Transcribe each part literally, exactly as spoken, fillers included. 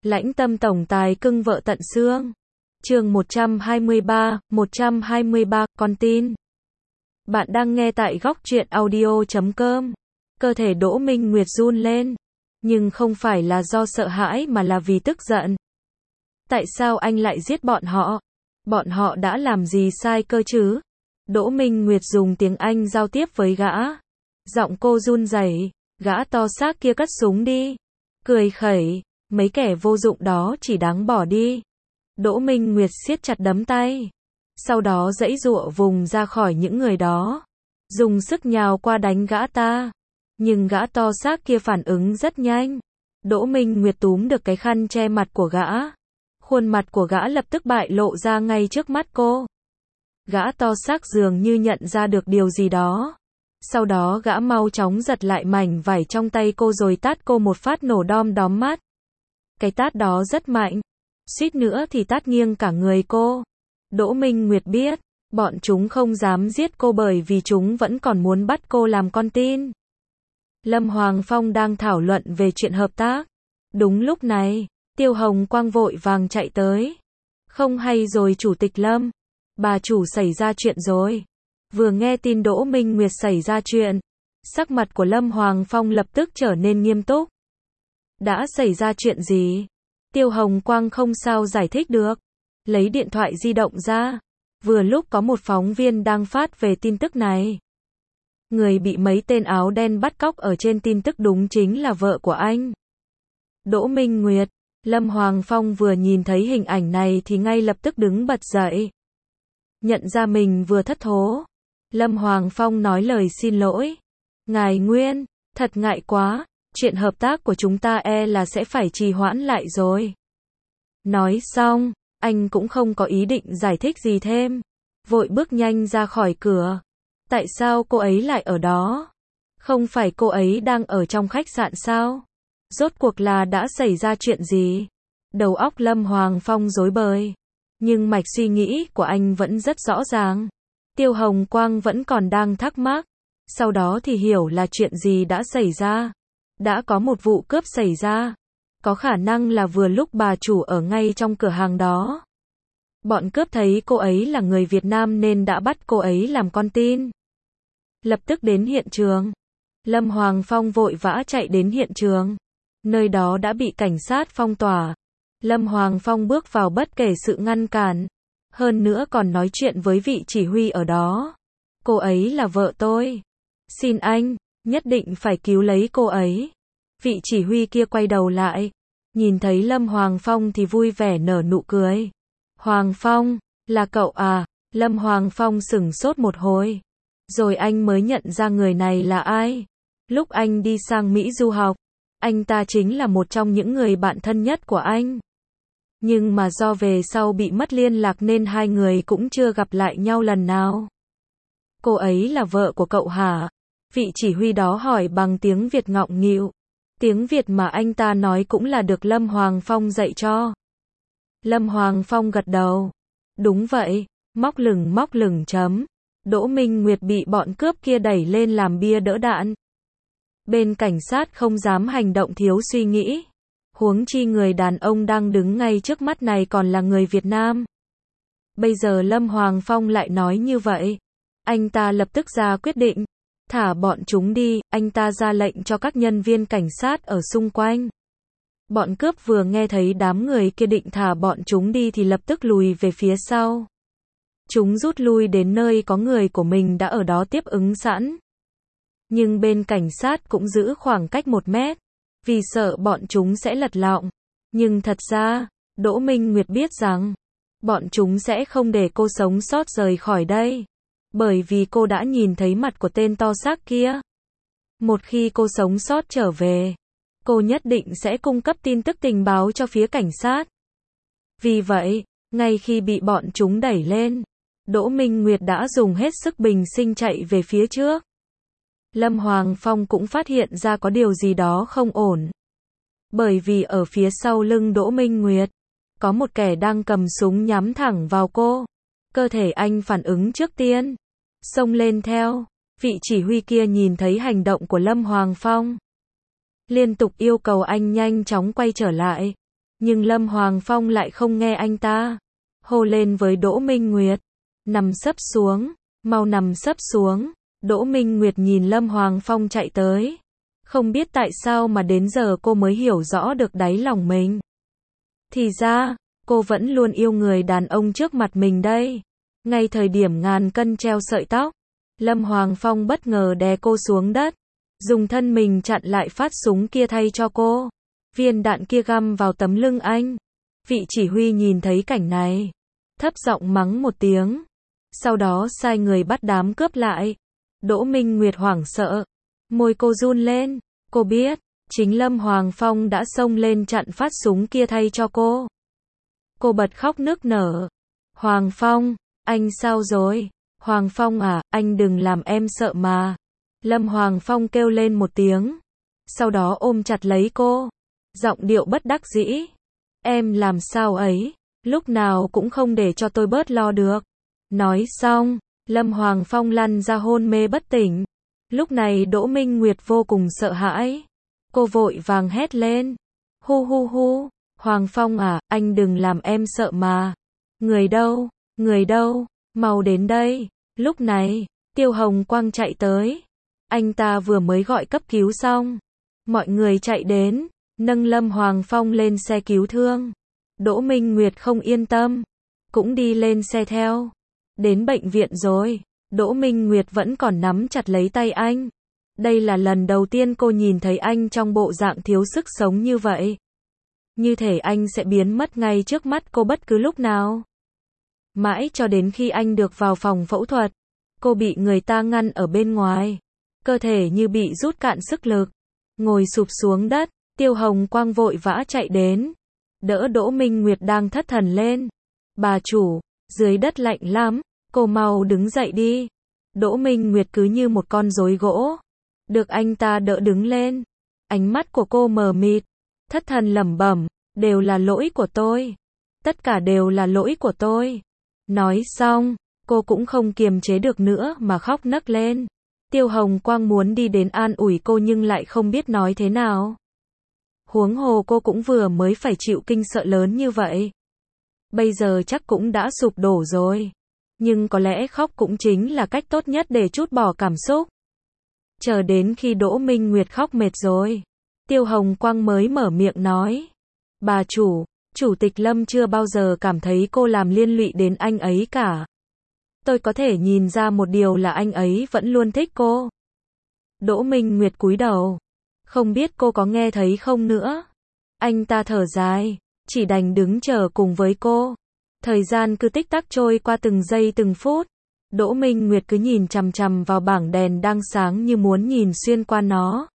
Lãnh tâm tổng tài cưng vợ tận xương. Chương một trăm hai mươi ba, một trăm hai mươi ba, con tin. Bạn đang nghe tại góc truyện audio chấm com. Cơ thể Đỗ Minh Nguyệt run lên, nhưng không phải là do sợ hãi mà là vì tức giận. Tại sao anh lại giết bọn họ? Bọn họ đã làm gì sai cơ chứ? Đỗ Minh Nguyệt dùng tiếng Anh giao tiếp với gã. Giọng cô run rẩy, gã to xác kia cất súng đi. Cười khẩy, mấy kẻ vô dụng đó chỉ đáng bỏ đi. Đỗ Minh Nguyệt siết chặt đấm tay. Sau đó giãy giụa vùng ra khỏi những người đó. Dùng sức nhào qua đánh gã ta. Nhưng gã to xác kia phản ứng rất nhanh. Đỗ Minh Nguyệt túm được cái khăn che mặt của gã. Khuôn mặt của gã lập tức bại lộ ra ngay trước mắt cô. Gã to xác dường như nhận ra được điều gì đó. Sau đó gã mau chóng giật lại mảnh vải trong tay cô rồi tát cô một phát nổ đom đóm mắt. Cái tát đó rất mạnh. Suýt nữa thì tát nghiêng cả người cô. Đỗ Minh Nguyệt biết, bọn chúng không dám giết cô bởi vì chúng vẫn còn muốn bắt cô làm con tin. Lâm Hoàng Phong đang thảo luận về chuyện hợp tác. Đúng lúc này, Tiêu Hồng Quang vội vàng chạy tới. Không hay rồi Chủ tịch Lâm. Bà chủ xảy ra chuyện rồi. Vừa nghe tin Đỗ Minh Nguyệt xảy ra chuyện, sắc mặt của Lâm Hoàng Phong lập tức trở nên nghiêm túc. Đã xảy ra chuyện gì? Tiêu Hồng Quang không sao giải thích được. Lấy điện thoại di động ra. Vừa lúc có một phóng viên đang phát về tin tức này. Người bị mấy tên áo đen bắt cóc ở trên tin tức đúng chính là vợ của anh. Đỗ Minh Nguyệt. Lâm Hoàng Phong vừa nhìn thấy hình ảnh này thì ngay lập tức đứng bật dậy. Nhận ra mình vừa thất thố. Lâm Hoàng Phong nói lời xin lỗi. Ngài Nguyên, thật ngại quá, chuyện hợp tác của chúng ta e là sẽ phải trì hoãn lại rồi. Nói xong, anh cũng không có ý định giải thích gì thêm. Vội bước nhanh ra khỏi cửa. Tại sao cô ấy lại ở đó? Không phải cô ấy đang ở trong khách sạn sao? Rốt cuộc là đã xảy ra chuyện gì? Đầu óc Lâm Hoàng Phong rối bời. Nhưng mạch suy nghĩ của anh vẫn rất rõ ràng. Tiêu Hồng Quang vẫn còn đang thắc mắc. Sau đó thì hiểu là chuyện gì đã xảy ra. Đã có một vụ cướp xảy ra. Có khả năng là vừa lúc bà chủ ở ngay trong cửa hàng đó. Bọn cướp thấy cô ấy là người Việt Nam nên đã bắt cô ấy làm con tin. Lập tức đến hiện trường. Lâm Hoàng Phong vội vã chạy đến hiện trường. Nơi đó đã bị cảnh sát phong tỏa. Lâm Hoàng Phong bước vào bất kể sự ngăn cản. Hơn nữa còn nói chuyện với vị chỉ huy ở đó. Cô ấy là vợ tôi. Xin anh, nhất định phải cứu lấy cô ấy. Vị chỉ huy kia quay đầu lại. Nhìn thấy Lâm Hoàng Phong thì vui vẻ nở nụ cười. Hoàng Phong, là cậu à? Lâm Hoàng Phong sửng sốt một hồi. Rồi anh mới nhận ra người này là ai. Lúc anh đi sang Mỹ du học, anh ta chính là một trong những người bạn thân nhất của anh. Nhưng mà do về sau bị mất liên lạc nên hai người cũng chưa gặp lại nhau lần nào. Cô ấy là vợ của cậu hả? Vị chỉ huy đó hỏi bằng tiếng Việt ngọng nghịu. Tiếng Việt mà anh ta nói cũng là được Lâm Hoàng Phong dạy cho. Lâm Hoàng Phong gật đầu. Đúng vậy, móc lửng móc lửng chấm. Đỗ Minh Nguyệt bị bọn cướp kia đẩy lên làm bia đỡ đạn. Bên cảnh sát không dám hành động thiếu suy nghĩ. Huống chi người đàn ông đang đứng ngay trước mắt này còn là người Việt Nam. Bây giờ Lâm Hoàng Phong lại nói như vậy. Anh ta lập tức ra quyết định. Thả bọn chúng đi, anh ta ra lệnh cho các nhân viên cảnh sát ở xung quanh. Bọn cướp vừa nghe thấy đám người kia định thả bọn chúng đi thì lập tức lùi về phía sau. Chúng rút lui đến nơi có người của mình đã ở đó tiếp ứng sẵn. Nhưng bên cảnh sát cũng giữ khoảng cách một mét. Vì sợ bọn chúng sẽ lật lọng. Nhưng thật ra, Đỗ Minh Nguyệt biết rằng, bọn chúng sẽ không để cô sống sót rời khỏi đây. Bởi vì cô đã nhìn thấy mặt của tên to xác kia. Một khi cô sống sót trở về, cô nhất định sẽ cung cấp tin tức tình báo cho phía cảnh sát. Vì vậy, ngay khi bị bọn chúng đẩy lên, Đỗ Minh Nguyệt đã dùng hết sức bình sinh chạy về phía trước. Lâm Hoàng Phong cũng phát hiện ra có điều gì đó không ổn. Bởi vì ở phía sau lưng Đỗ Minh Nguyệt, có một kẻ đang cầm súng nhắm thẳng vào cô. Cơ thể anh phản ứng trước tiên. Xông lên theo. Vị chỉ huy kia nhìn thấy hành động của Lâm Hoàng Phong. Liên tục yêu cầu anh nhanh chóng quay trở lại. Nhưng Lâm Hoàng Phong lại không nghe anh ta. Hô lên với Đỗ Minh Nguyệt. Nằm sấp xuống, mau nằm sấp xuống. Đỗ Minh Nguyệt nhìn Lâm Hoàng Phong chạy tới. Không biết tại sao mà đến giờ cô mới hiểu rõ được đáy lòng mình. Thì ra, cô vẫn luôn yêu người đàn ông trước mặt mình đây. Ngay thời điểm ngàn cân treo sợi tóc, Lâm Hoàng Phong bất ngờ đè cô xuống đất, dùng thân mình chặn lại phát súng kia thay cho cô. Viên đạn kia găm vào tấm lưng anh. Vị chỉ huy nhìn thấy cảnh này, thấp giọng mắng một tiếng. Sau đó sai người bắt đám cướp lại. Đỗ Minh Nguyệt hoảng sợ, môi cô run lên. Cô biết, chính Lâm Hoàng Phong đã xông lên chặn phát súng kia thay cho cô. Cô bật khóc nức nở. Hoàng Phong, anh sao rồi? Hoàng Phong à, anh đừng làm em sợ mà. Lâm Hoàng Phong kêu lên một tiếng. Sau đó ôm chặt lấy cô. Giọng điệu bất đắc dĩ. Em làm sao ấy, lúc nào cũng không để cho tôi bớt lo được. Nói xong, Lâm Hoàng Phong lăn ra hôn mê bất tỉnh. Lúc này Đỗ Minh Nguyệt vô cùng sợ hãi. Cô vội vàng hét lên. Hu hu hu, Hoàng Phong à, anh đừng làm em sợ mà. Người đâu, người đâu, mau đến đây. Lúc này, Tiêu Hồng Quang chạy tới. Anh ta vừa mới gọi cấp cứu xong. Mọi người chạy đến, nâng Lâm Hoàng Phong lên xe cứu thương. Đỗ Minh Nguyệt không yên tâm, cũng đi lên xe theo. Đến bệnh viện rồi, Đỗ Minh Nguyệt vẫn còn nắm chặt lấy tay anh. Đây là lần đầu tiên cô nhìn thấy anh trong bộ dạng thiếu sức sống như vậy. Như thể anh sẽ biến mất ngay trước mắt cô bất cứ lúc nào. Mãi cho đến khi anh được vào phòng phẫu thuật, cô bị người ta ngăn ở bên ngoài. Cơ thể như bị rút cạn sức lực. Ngồi sụp xuống đất, Tiêu Hồng Quang vội vã chạy đến. Đỡ Đỗ Minh Nguyệt đang thất thần lên. Bà chủ, dưới đất lạnh lắm, cô mau đứng dậy đi. Đỗ Minh Nguyệt cứ như một con rối gỗ. Được anh ta đỡ đứng lên. Ánh mắt của cô mờ mịt. Thất thần lẩm bẩm, đều là lỗi của tôi. Tất cả đều là lỗi của tôi. Nói xong, cô cũng không kiềm chế được nữa mà khóc nấc lên. Tiêu Hồng Quang muốn đi đến an ủi cô nhưng lại không biết nói thế nào. Huống hồ cô cũng vừa mới phải chịu kinh sợ lớn như vậy. Bây giờ chắc cũng đã sụp đổ rồi. Nhưng có lẽ khóc cũng chính là cách tốt nhất để trút bỏ cảm xúc. Chờ đến khi Đỗ Minh Nguyệt khóc mệt rồi, Tiêu Hồng Quang mới mở miệng nói. Bà chủ, Chủ tịch Lâm chưa bao giờ cảm thấy cô làm liên lụy đến anh ấy cả. Tôi có thể nhìn ra một điều là anh ấy vẫn luôn thích cô. Đỗ Minh Nguyệt cúi đầu. Không biết cô có nghe thấy không nữa. Anh ta thở dài, chỉ đành đứng chờ cùng với cô. Thời gian cứ tích tắc trôi qua từng giây từng phút. Đỗ Minh Nguyệt cứ nhìn chằm chằm vào bảng đèn đang sáng như muốn nhìn xuyên qua nó.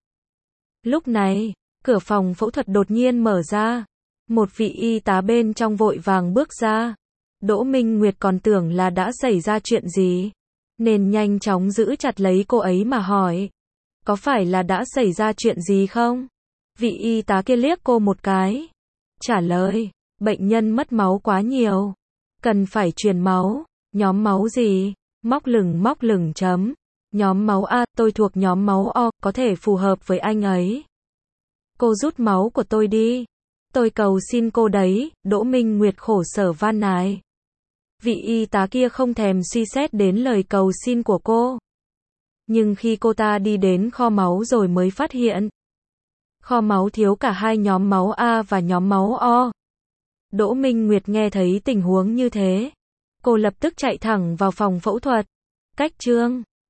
Lúc này, cửa phòng phẫu thuật đột nhiên mở ra. Một vị y tá bên trong vội vàng bước ra. Đỗ Minh Nguyệt còn tưởng là đã xảy ra chuyện gì, nên nhanh chóng giữ chặt lấy cô ấy mà hỏi. Có phải là đã xảy ra chuyện gì không? Vị y tá kia liếc cô một cái. Trả lời, bệnh nhân mất máu quá nhiều. Cần phải truyền máu. Nhóm máu gì? Móc lửng móc lửng chấm. Nhóm máu A, tôi thuộc nhóm máu O, có thể phù hợp với anh ấy. Cô rút máu của tôi đi. Tôi cầu xin cô đấy, Đỗ Minh Nguyệt khổ sở van nài. Vị y tá kia không thèm suy xét đến lời cầu xin của cô. Nhưng khi cô ta đi đến kho máu rồi mới phát hiện. Kho máu thiếu cả hai nhóm máu A và nhóm máu O. Đỗ Minh Nguyệt nghe thấy tình huống như thế. Cô lập tức chạy thẳng vào phòng phẫu thuật. Cách chương